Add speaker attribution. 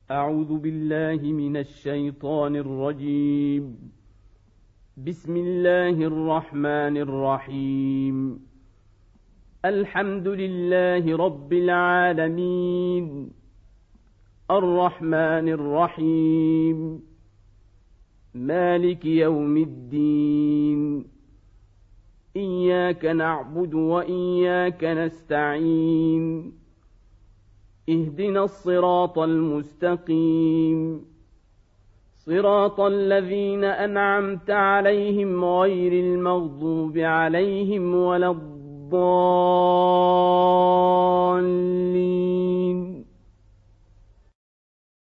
Speaker 1: أعوذ بالله من الشيطان الرجيم. بسم الله الرحمن الرحيم. الحمد لله رب العالمين، الرحمن الرحيم، مالك يوم الدين، إياك نعبد وإياك نستعين، اهدنا الصراط المستقيم، صراط الذين أنعمت عليهم غير المغضوب عليهم ولا الضالين.